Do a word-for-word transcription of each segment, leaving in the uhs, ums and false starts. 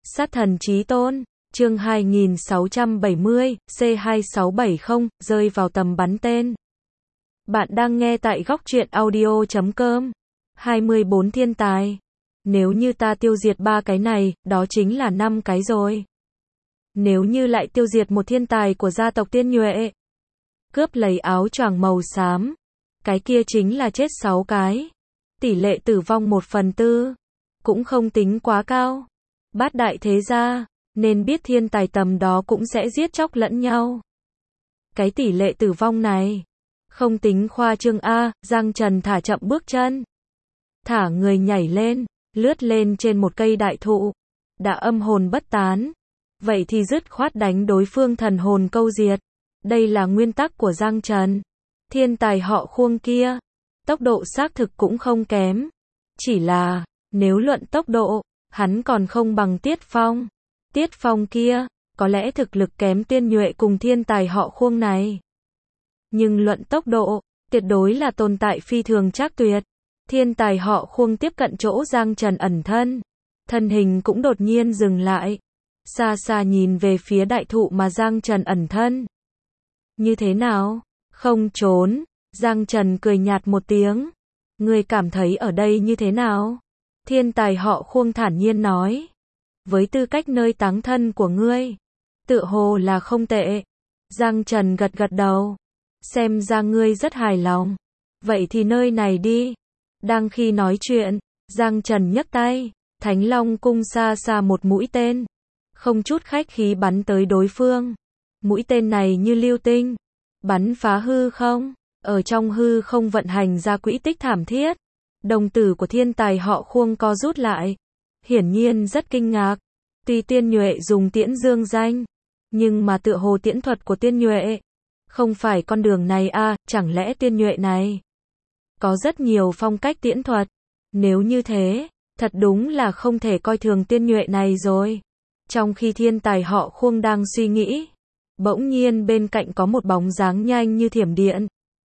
Sát thần chí tôn, chương hai nghìn sáu trăm bảy mươi, C hai sáu bảy không, rơi vào tầm bắn tên. Bạn đang nghe tại góc truyện audio chấm com. hai mươi bốn thiên tài. Nếu như ta tiêu diệt ba cái này, đó chính là năm cái rồi. Nếu như lại tiêu diệt một thiên tài của gia tộc Tiên Nhuệ, cướp lấy áo choàng màu xám, cái kia chính là chết sáu cái. Tỷ lệ tử vong một phần tư, cũng không tính quá cao. Bát đại thế gia, nên biết thiên tài tầm đó cũng sẽ giết chóc lẫn nhau. Cái tỷ lệ tử vong này, không tính khoa trương a. Giang Trần thả chậm bước chân, thả người nhảy lên, lướt lên trên một cây đại thụ. Đã âm hồn bất tán, vậy thì dứt khoát đánh đối phương thần hồn câu diệt. Đây là nguyên tắc của Giang Trần. Thiên tài họ Khuông kia, tốc độ xác thực cũng không kém. Chỉ là, nếu luận tốc độ, hắn còn không bằng Tiết Phong. Tiết Phong kia, có lẽ thực lực kém Tiên Nhuệ cùng thiên tài họ Khuông này. Nhưng luận tốc độ, tuyệt đối là tồn tại phi thường trác tuyệt. Thiên tài họ Khuông tiếp cận chỗ Giang Trần ẩn thân. Thân hình cũng đột nhiên dừng lại. Xa xa nhìn về phía đại thụ mà Giang Trần ẩn thân. Như thế nào? Không trốn. Giang Trần cười nhạt một tiếng. Ngươi cảm thấy ở đây như thế nào? Thiên tài họ Khuông thản nhiên nói. Với tư cách nơi táng thân của ngươi, tựa hồ là không tệ. Giang Trần gật gật đầu. Xem ra ngươi rất hài lòng. Vậy thì nơi này đi. Đang khi nói chuyện, Giang Trần nhấc tay, Thánh Long cung xa xa một mũi tên, không chút khách khí bắn tới đối phương. Mũi tên này như lưu tinh, bắn phá hư không, ở trong hư không vận hành ra quỹ tích thảm thiết. Đồng tử của thiên tài họ Khuông co rút lại, hiển nhiên rất kinh ngạc. Tuy Tiên Nhuệ dùng tiễn dương danh, nhưng mà tựa hồ tiễn thuật của Tiên Nhuệ không phải con đường này a. Chẳng lẽ Tiên Nhuệ này có rất nhiều phong cách tiễn thuật? Nếu như thế, thật đúng là không thể coi thường Tiên Nhuệ này rồi. Trong khi thiên tài họ Khuông đang suy nghĩ, bỗng nhiên bên cạnh có một bóng dáng nhanh như thiểm điện,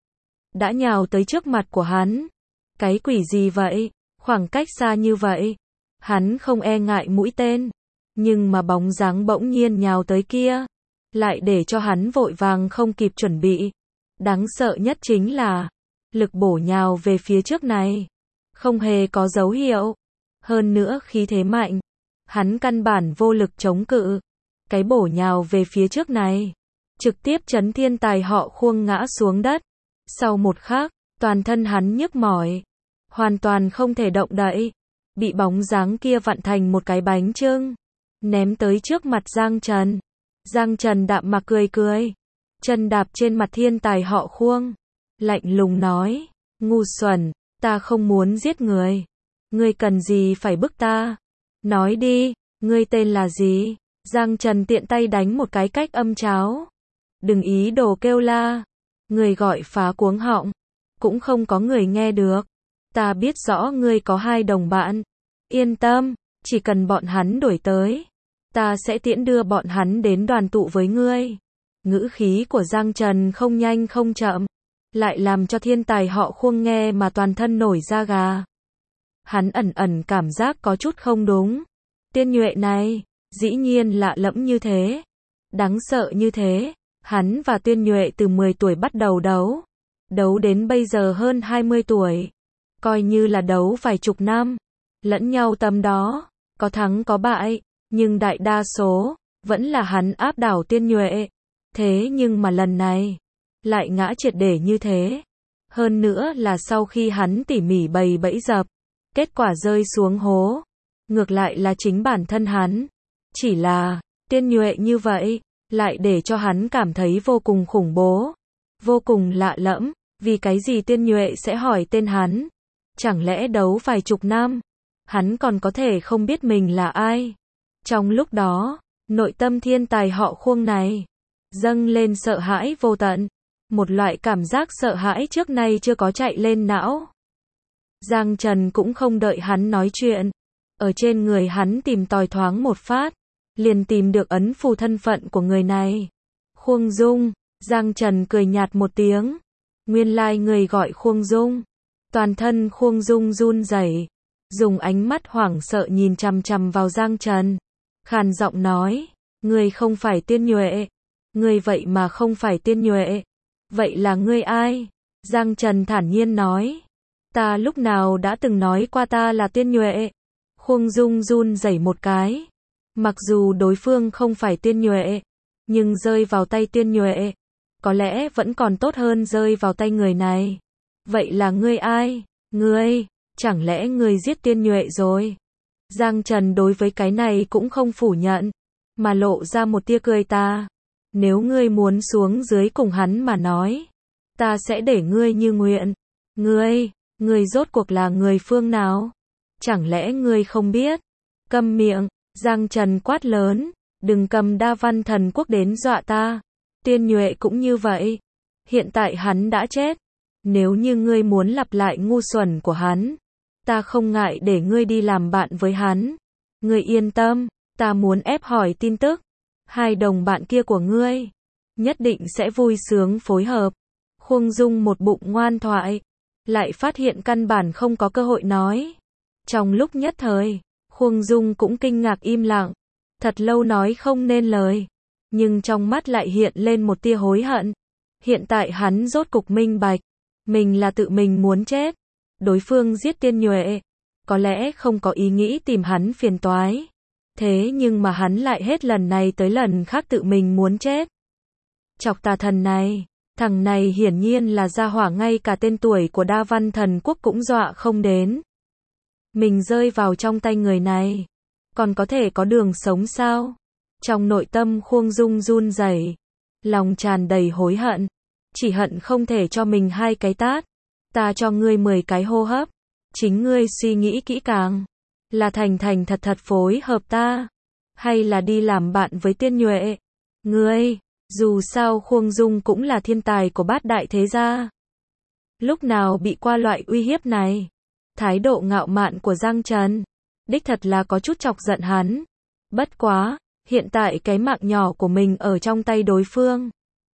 đã nhào tới trước mặt của hắn. Cái quỷ gì vậy? Khoảng cách xa như vậy, hắn không e ngại mũi tên, nhưng mà bóng dáng bỗng nhiên nhào tới kia, lại để cho hắn vội vàng không kịp chuẩn bị. Đáng sợ nhất chính là, lực bổ nhào về phía trước này, không hề có dấu hiệu. Hơn nữa khí thế mạnh, hắn căn bản vô lực chống cự. Cái bổ nhào về phía trước này, trực tiếp chấn thiên tài họ Khuông ngã xuống đất. Sau một khắc, toàn thân hắn nhức mỏi, hoàn toàn không thể động đậy. Bị bóng dáng kia vặn thành một cái bánh chưng, ném tới trước mặt Giang Trần. Giang Trần đạm mạc cười cười, chân đạp trên mặt thiên tài họ Khuông, lạnh lùng nói, ngu xuẩn, ta không muốn giết người. Ngươi cần gì phải bức ta? Nói đi, ngươi tên là gì? Giang Trần tiện tay đánh một cái cách âm cháo. Đừng ý đồ kêu la. Người gọi phá cuống họng, cũng không có người nghe được. Ta biết rõ ngươi có hai đồng bạn. Yên tâm, chỉ cần bọn hắn đuổi tới, ta sẽ tiễn đưa bọn hắn đến đoàn tụ với ngươi. Ngữ khí của Giang Trần không nhanh không chậm, lại làm cho thiên tài họ Khuông nghe mà toàn thân nổi da gà. Hắn ẩn ẩn cảm giác có chút không đúng. Tiên Nhuệ này, dĩ nhiên lạ lẫm như thế, đáng sợ như thế. Hắn và Tiên Nhuệ từ mười tuổi bắt đầu đấu, đấu đến bây giờ hơn hai mươi tuổi, coi như là đấu vài chục năm, lẫn nhau tầm đó, có thắng có bại, nhưng đại đa số, vẫn là hắn áp đảo Tiên Nhuệ. Thế nhưng mà lần này, lại ngã triệt để như thế. Hơn nữa là sau khi hắn tỉ mỉ bày bẫy dập, kết quả rơi xuống hố, ngược lại là chính bản thân hắn. Chỉ là, Tiên Nhuệ như vậy, lại để cho hắn cảm thấy vô cùng khủng bố, vô cùng lạ lẫm. Vì cái gì Tiên Nhuệ sẽ hỏi tên hắn? Chẳng lẽ đấu vài chục năm, hắn còn có thể không biết mình là ai? Trong lúc đó, nội tâm thiên tài họ Khuông này dâng lên sợ hãi vô tận, một loại cảm giác sợ hãi trước nay chưa có chạy lên não. Giang Trần cũng không đợi hắn nói chuyện, ở trên người hắn tìm tòi thoáng một phát, liền tìm được ấn phù thân phận của người này. Khuông Dung. Giang Trần cười nhạt một tiếng. Nguyên lai người gọi Khuông Dung. Toàn thân Khuông Dung run rẩy, dùng ánh mắt hoảng sợ nhìn chằm chằm vào Giang Trần. khàn giọng nói, ngươi không phải Tiên Nhuệ. Ngươi vậy mà không phải Tiên Nhuệ. Vậy là ngươi ai? Giang Trần thản nhiên nói, ta lúc nào đã từng nói qua ta là Tiên Nhuệ? Khuông Dung run rẩy một cái. Mặc dù đối phương không phải Tiên Nhuệ, nhưng rơi vào tay Tiên Nhuệ, có lẽ vẫn còn tốt hơn rơi vào tay người này. Vậy là ngươi ai? Ngươi, chẳng lẽ ngươi giết Tiên Nhuệ rồi? Giang Trần đối với cái này cũng không phủ nhận, mà lộ ra một tia cười ta. Nếu ngươi muốn xuống dưới cùng hắn mà nói, ta sẽ để ngươi như nguyện. Ngươi, ngươi rốt cuộc là người phương nào? Chẳng lẽ ngươi không biết? Câm miệng, Giang Trần quát lớn, đừng cầm Đa Văn Thần Quốc đến dọa ta. Tiên Nhuệ cũng như vậy. Hiện tại hắn đã chết. Nếu như ngươi muốn lặp lại ngu xuẩn của hắn, ta không ngại để ngươi đi làm bạn với hắn. Ngươi yên tâm, ta muốn ép hỏi tin tức. Hai đồng bạn kia của ngươi nhất định sẽ vui sướng phối hợp. Khuông Dung một bụng ngoan thoại, lại phát hiện căn bản không có cơ hội nói. Trong lúc nhất thời, Khuông Dung cũng kinh ngạc im lặng, thật lâu nói không nên lời, nhưng trong mắt lại hiện lên một tia hối hận. Hiện tại hắn rốt cục minh bạch, mình là tự mình muốn chết. Đối phương giết Tiên Nhuệ, có lẽ không có ý nghĩ tìm hắn phiền toái. Thế nhưng mà hắn lại hết lần này tới lần khác tự mình muốn chết. Chọc tà thần này, thằng này hiển nhiên là gia hỏa ngay cả tên tuổi của Đa Văn Thần Quốc cũng dọa không đến. Mình rơi vào trong tay người này, còn có thể có đường sống sao? Trong nội tâm Khuông Dung run rẩy, lòng tràn đầy hối hận, chỉ hận không thể cho mình hai cái tát. Ta cho ngươi mười cái hô hấp, chính ngươi suy nghĩ kỹ càng, là thành thành thật thật phối hợp ta, hay là đi làm bạn với Tiên Nhuệ? Ngươi, dù sao Khuông Dung cũng là thiên tài của bát đại thế gia. Lúc nào bị qua loại uy hiếp này? Thái độ ngạo mạn của Giang Trần, đích thật là có chút chọc giận hắn. Bất quá, hiện tại cái mạng nhỏ của mình ở trong tay đối phương.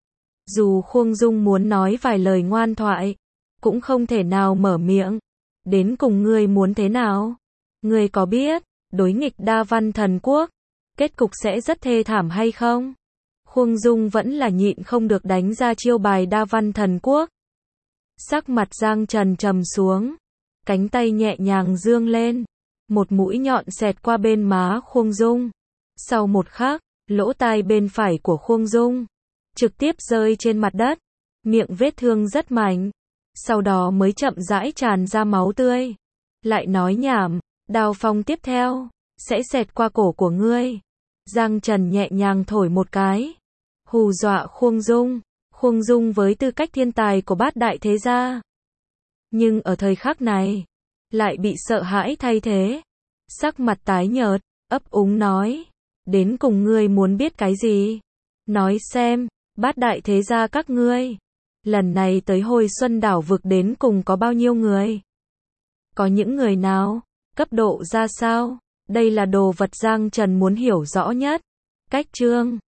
Dù Khuông Dung muốn nói vài lời ngoan thoại, cũng không thể nào mở miệng. Đến cùng ngươi muốn thế nào? Ngươi có biết, đối nghịch Đa Văn Thần Quốc, kết cục sẽ rất thê thảm hay không? Khuông Dung vẫn là nhịn không được đánh ra chiêu bài Đa Văn Thần Quốc. Sắc mặt Giang Trần trầm xuống, cánh tay nhẹ nhàng dương lên, một mũi nhọn xẹt qua bên má Khuông Dung. Sau một khắc, lỗ tai bên phải của Khuông Dung trực tiếp rơi trên mặt đất, miệng vết thương rất mạnh, sau đó mới chậm rãi tràn ra máu tươi. Lại nói nhảm, đao phong tiếp theo sẽ xẹt qua cổ của ngươi. Giang Trần nhẹ nhàng thổi một cái, hù dọa Khuông Dung. Khuông Dung với tư cách thiên tài của bát đại thế gia, nhưng ở thời khắc này lại bị sợ hãi thay thế, sắc mặt tái nhợt, ấp úng nói, đến cùng ngươi muốn biết cái gì? Nói xem, bát đại thế gia các ngươi lần này tới Hồi Xuân đảo vực đến cùng có bao nhiêu người? Có những người nào? Cấp độ ra sao? Đây là đồ vật Giang Trần muốn hiểu rõ nhất. Cách chương